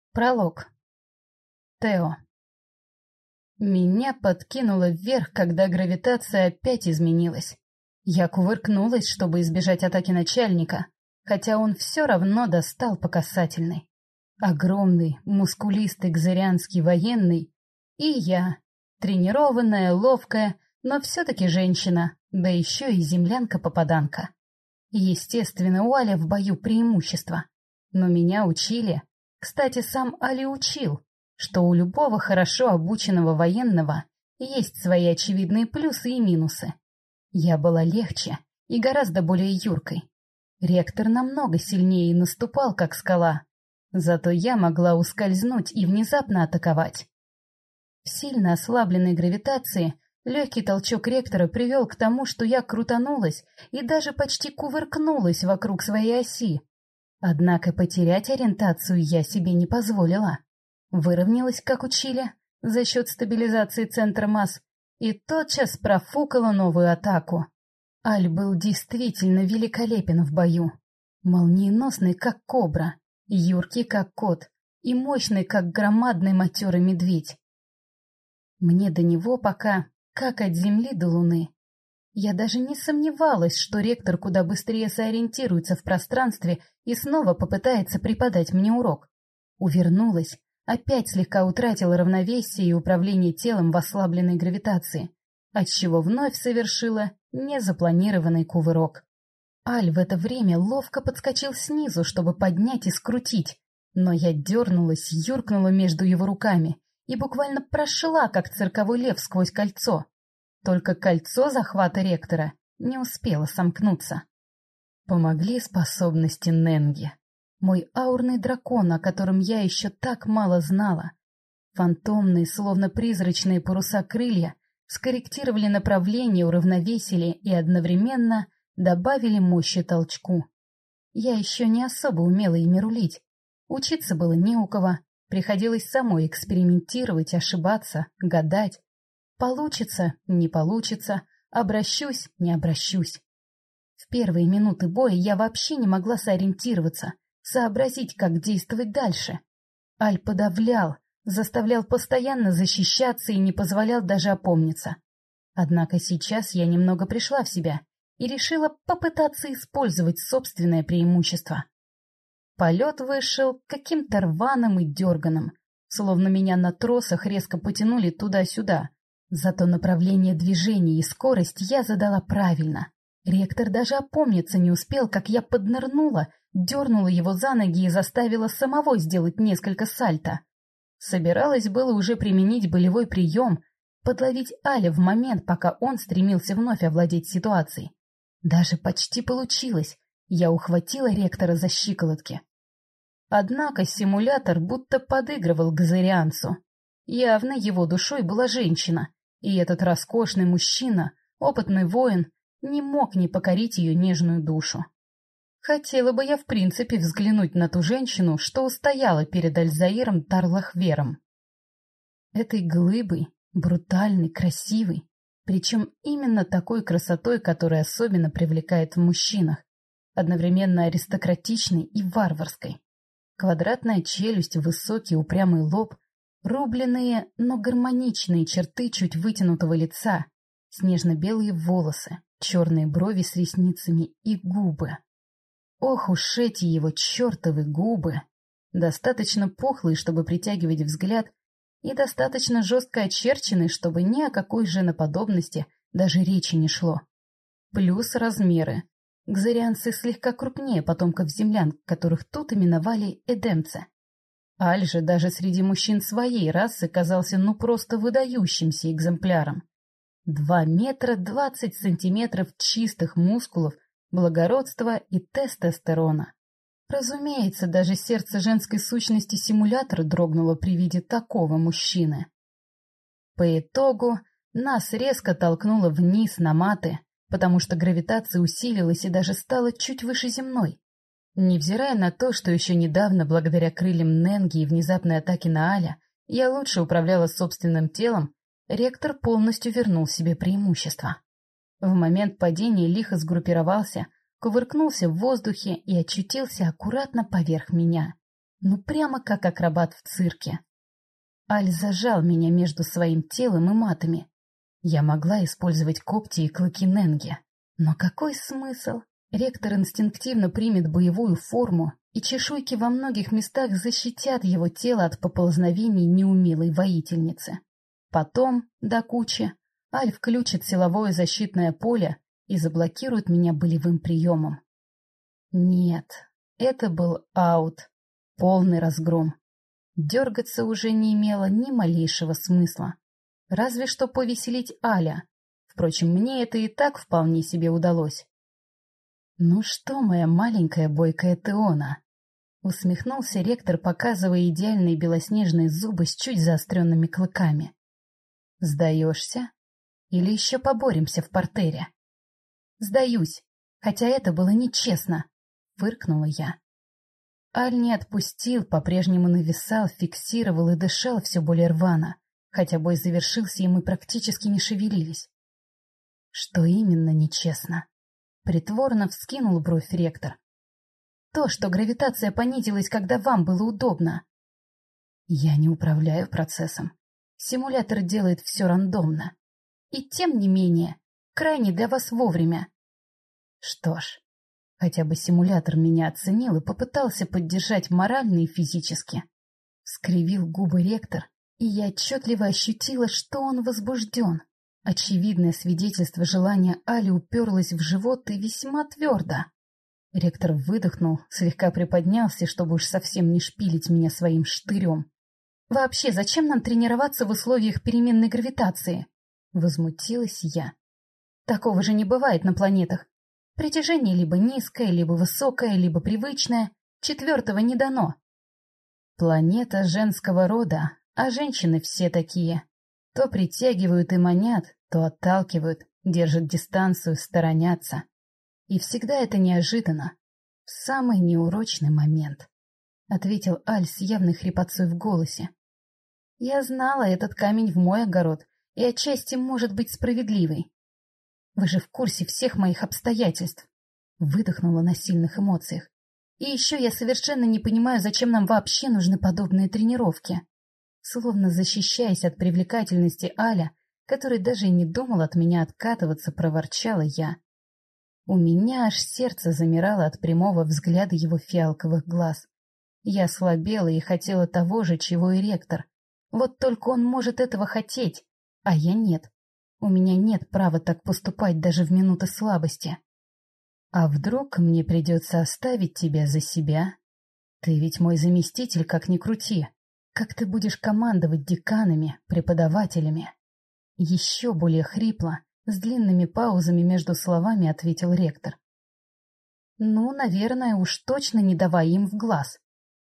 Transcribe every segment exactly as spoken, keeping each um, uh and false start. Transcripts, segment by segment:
Пролог. Тео. Меня подкинуло вверх, когда гравитация опять изменилась. Я кувыркнулась, чтобы избежать атаки начальника, хотя он все равно достал по касательной. Огромный, мускулистый кзырианский военный, и я, тренированная, ловкая, но все-таки женщина, да еще и землянка-попаданка. Естественно, у Аля в бою преимущество, но меня учили. Кстати, сам Али учил, что у любого хорошо обученного военного есть свои очевидные плюсы и минусы. Я была легче и гораздо более юркой. Ректор намного сильнее наступал, как скала, зато я могла ускользнуть и внезапно атаковать. В сильно ослабленной гравитации легкий толчок ректора привел к тому, что я крутанулась и даже почти кувыркнулась вокруг своей оси. Однако потерять ориентацию я себе не позволила. Выровнялась, как учили, за счет стабилизации центра масс, и тотчас профукала новую атаку. Аль был действительно великолепен в бою. Молниеносный, как кобра, юркий, как кот, и мощный, как громадный матерый медведь. Мне до него пока как от земли до луны. Я даже не сомневалась, что ректор куда быстрее сориентируется в пространстве и снова попытается преподать мне урок. Увернулась, опять слегка утратила равновесие и управление телом в ослабленной гравитации, отчего вновь совершила незапланированный кувырок. Аль в это время ловко подскочил снизу, чтобы поднять и скрутить, но я дернулась, юркнула между его руками и буквально прошла, как цирковой лев сквозь кольцо. Только кольцо захвата ректора не успело сомкнуться. Помогли способности Ненги. Мой аурный дракон, о котором я еще так мало знала. Фантомные, словно призрачные паруса крылья, скорректировали направление, уравновесили и одновременно добавили мощи толчку. Я еще не особо умела ими рулить. Учиться было не у кого. Приходилось самой экспериментировать, ошибаться, гадать. Получится, не получится, обращусь, не обращусь. В первые минуты боя я вообще не могла сориентироваться, сообразить, как действовать дальше. Аль подавлял, заставлял постоянно защищаться и не позволял даже опомниться. Однако сейчас я немного пришла в себя и решила попытаться использовать собственное преимущество. Полет вышел каким-то рваным и дерганым, словно меня на тросах резко потянули туда-сюда. Зато направление движения и скорость я задала правильно. Ректор даже опомниться не успел, как я поднырнула, дернула его за ноги и заставила самого сделать несколько сальто. Собиралась было уже применить болевой прием, подловить Аля в момент, пока он стремился вновь овладеть ситуацией. Даже почти получилось, я ухватила ректора за щиколотки. Однако симулятор будто подыгрывал кзырианцу. Явно его душой была женщина, и этот роскошный мужчина, опытный воин, не мог не покорить ее нежную душу. Хотела бы я в принципе взглянуть на ту женщину, что устояла перед Альзаиром Тарлахвером. Этой глыбой, брутальной, красивой, причем именно такой красотой, которая особенно привлекает в мужчинах, одновременно аристократичной и варварской. Квадратная челюсть, высокий упрямый лоб, рубленые, но гармоничные черты чуть вытянутого лица, снежно-белые волосы, черные брови с ресницами и губы. Ох уж эти его чертовы губы! Достаточно пухлые, чтобы притягивать взгляд, и достаточно жестко очерченные, чтобы ни о какой женоподобности даже речи не шло. Плюс размеры. Кзырианцы слегка крупнее потомков землян, которых тут именовали эдемцы. Аль же даже среди мужчин своей расы казался ну просто выдающимся экземпляром. Два метра двадцать сантиметров чистых мускулов, благородства и тестостерона. Разумеется, даже сердце женской сущности симулятора дрогнуло при виде такого мужчины. По итогу нас резко толкнуло вниз на маты, потому что гравитация усилилась и даже стала чуть выше земной. Невзирая на то, что еще недавно, благодаря крыльям Ненги и внезапной атаке на Аля, я лучше управляла собственным телом, ректор полностью вернул себе преимущество. В момент падения лихо сгруппировался, кувыркнулся в воздухе и очутился аккуратно поверх меня. Ну, прямо как акробат в цирке. Аль зажал меня между своим телом и матами. Я могла использовать когти и клыки Ненги. Но какой смысл? Ректор инстинктивно примет боевую форму, и чешуйки во многих местах защитят его тело от поползновений неумелой воительницы. Потом, до кучи, Аль включит силовое защитное поле и заблокирует меня болевым приемом. Нет, это был аут, полный разгром. Дергаться уже не имело ни малейшего смысла. Разве что повеселить Аля. Впрочем, мне это и так вполне себе удалось. «Ну что, моя маленькая бойкая Теона?» — усмехнулся ректор, показывая идеальные белоснежные зубы с чуть заостренными клыками. «Сдаешься? Или еще поборемся в партере?» «Сдаюсь, хотя это было нечестно», — фыркнула я. Аль не отпустил, по-прежнему нависал, фиксировал и дышал все более рвано, хотя бой завершился, и мы практически не шевелились. «Что именно нечестно?» Притворно вскинул бровь ректор. «То, что гравитация понизилась, когда вам было удобно». «Я не управляю процессом. Симулятор делает все рандомно. И тем не менее, крайне для вас вовремя». «Что ж, хотя бы симулятор меня оценил и попытался поддержать морально и физически». Скривил губы ректор, и я отчетливо ощутила, что он возбужден. Очевидное свидетельство желания Али уперлось в живот и весьма твердо. Ректор выдохнул, слегка приподнялся, чтобы уж совсем не шпилить меня своим штырем. «Вообще, зачем нам тренироваться в условиях переменной гравитации?» — возмутилась я. «Такого же не бывает на планетах. Притяжение либо низкое, либо высокое, либо привычное. Четвертого не дано». «Планета женского рода, а женщины все такие. То притягивают и манят, то отталкивают, держат дистанцию, сторонятся. И всегда это неожиданно, в самый неурочный момент», — ответил Аль с явной хрипотцой в голосе. «Я знала, этот камень в мой огород, и отчасти может быть справедливый. Вы же в курсе всех моих обстоятельств», — выдохнула на сильных эмоциях. «И еще я совершенно не понимаю, зачем нам вообще нужны подобные тренировки». Словно защищаясь от привлекательности Аля, который даже и не думал от меня откатываться, проворчала я. У меня аж сердце замирало от прямого взгляда его фиалковых глаз. Я слабела и хотела того же, чего и ректор. Вот только он может этого хотеть, а я нет. У меня нет права так поступать даже в минуты слабости. А вдруг мне придется оставить тебя за себя? Ты ведь мой заместитель, как ни крути. Как ты будешь командовать деканами, преподавателями?» Еще более хрипло, с длинными паузами между словами ответил ректор. «Ну, наверное, уж точно не давай им в глаз».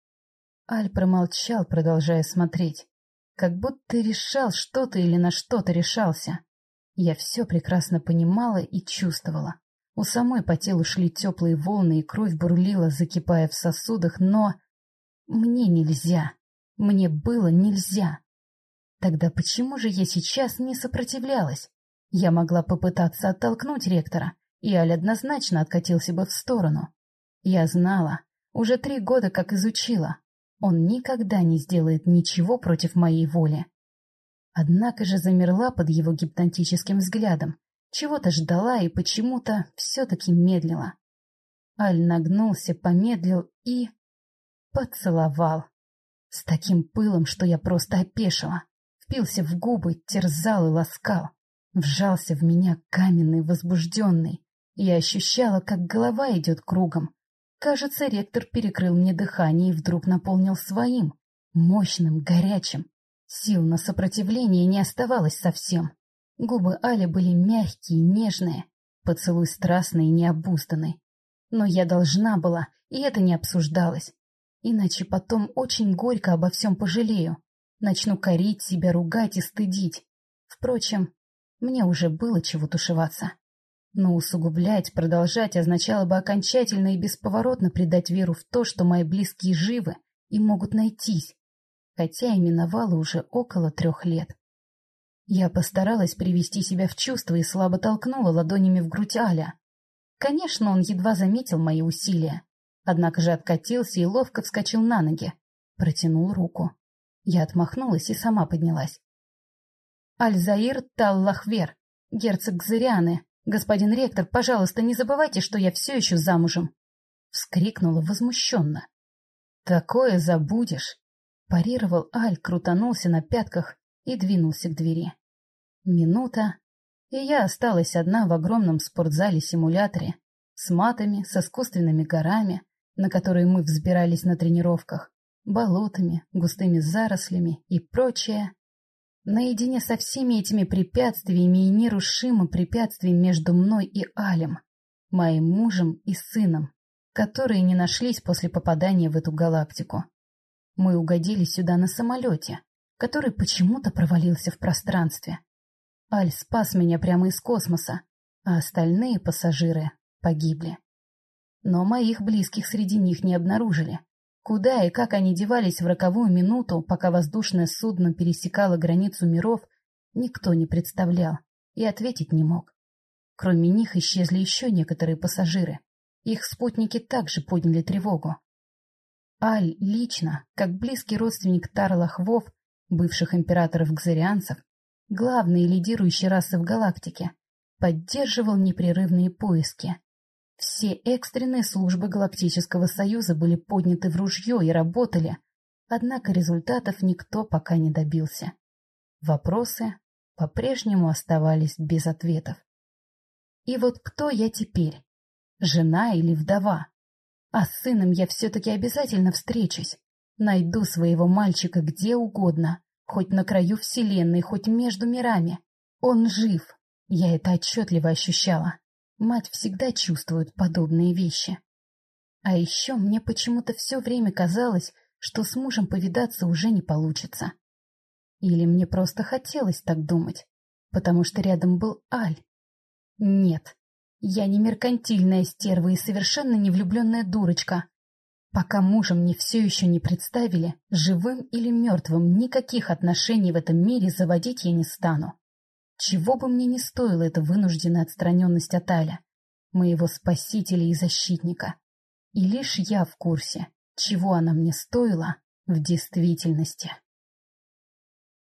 Аль промолчал, продолжая смотреть, как будто решал что-то или на что-то решался. Я все прекрасно понимала и чувствовала. У самой по телу шли теплые волны, и кровь бурлила, закипая в сосудах, но мне нельзя. Мне было нельзя. Тогда почему же я сейчас не сопротивлялась? Я могла попытаться оттолкнуть ректора, и Аль однозначно откатился бы в сторону. Я знала, уже три года как изучила. Он никогда не сделает ничего против моей воли. Однако же замерла под его гипнотическим взглядом, чего-то ждала и почему-то все-таки медлила. Аль нагнулся, помедлил и... поцеловал. С таким пылом, что я просто опешила. Впился в губы, терзал и ласкал. Вжался в меня каменный, возбужденный. Я ощущала, как голова идет кругом. Кажется, ректор перекрыл мне дыхание и вдруг наполнил своим, мощным, горячим. Сил на сопротивление не оставалось совсем. Губы Али были мягкие, нежные, поцелуй страстный и необузданный. Но я должна была, и это не обсуждалось. Иначе потом очень горько обо всем пожалею. Начну корить себя, ругать и стыдить. Впрочем, мне уже было чего тушеваться. Но усугублять, продолжать означало бы окончательно и бесповоротно предать веру в то, что мои близкие живы и могут найтись, хотя и миновало уже около трех лет. Я постаралась привести себя в чувство и слабо толкнула ладонями в грудь Аля. Конечно, он едва заметил мои усилия. однако же откатился и ловко вскочил на ноги. Протянул руку. Я отмахнулась и сама поднялась. «Аль-Заир Таллахвер, герцог Гзырианы, господин ректор, пожалуйста, не забывайте, что я все еще замужем!» Вскрикнула возмущенно. «Такое забудешь!» Парировал Аль, крутанулся на пятках и двинулся к двери. Минута, и я осталась одна в огромном спортзале-симуляторе с матами, с искусственными горами, на которые мы взбирались на тренировках, болотами, густыми зарослями и прочее. Наедине со всеми этими препятствиями и нерушимым препятствием между мной и Алем, моим мужем и сыном, которые не нашлись после попадания в эту галактику. Мы угодили сюда на самолете, который почему-то провалился в пространстве. Аль спас меня прямо из космоса, а остальные пассажиры погибли. Но моих близких среди них не обнаружили. Куда и как они девались в роковую минуту, пока воздушное судно пересекало границу миров, никто не представлял и ответить не мог. Кроме них исчезли еще некоторые пассажиры. Их спутники также подняли тревогу. Аль лично, как близкий родственник Тарлахвов, бывших императоров-гзырианцев, главной и лидирующей расы в галактике, поддерживал непрерывные поиски. Все экстренные службы Галактического Союза были подняты в ружье и работали, однако результатов никто пока не добился. Вопросы по-прежнему оставались без ответов. И вот кто я теперь? Жена или вдова? А с сыном я все-таки обязательно встречусь. Найду своего мальчика где угодно, хоть на краю вселенной, хоть между мирами. Он жив, я это отчетливо ощущала. Мать всегда чувствует подобные вещи. А еще мне почему-то все время казалось, что с мужем повидаться уже не получится. Или мне просто хотелось так думать, потому что рядом был Аль. Нет, я не меркантильная стерва и совершенно не влюбленная дурочка. Пока мужа мне все еще не представили, живым или мертвым, никаких отношений в этом мире заводить я не стану. Чего бы мне ни стоила эта вынужденная отстраненность от Аля, моего спасителя и защитника. И лишь я в курсе, чего она мне стоила в действительности.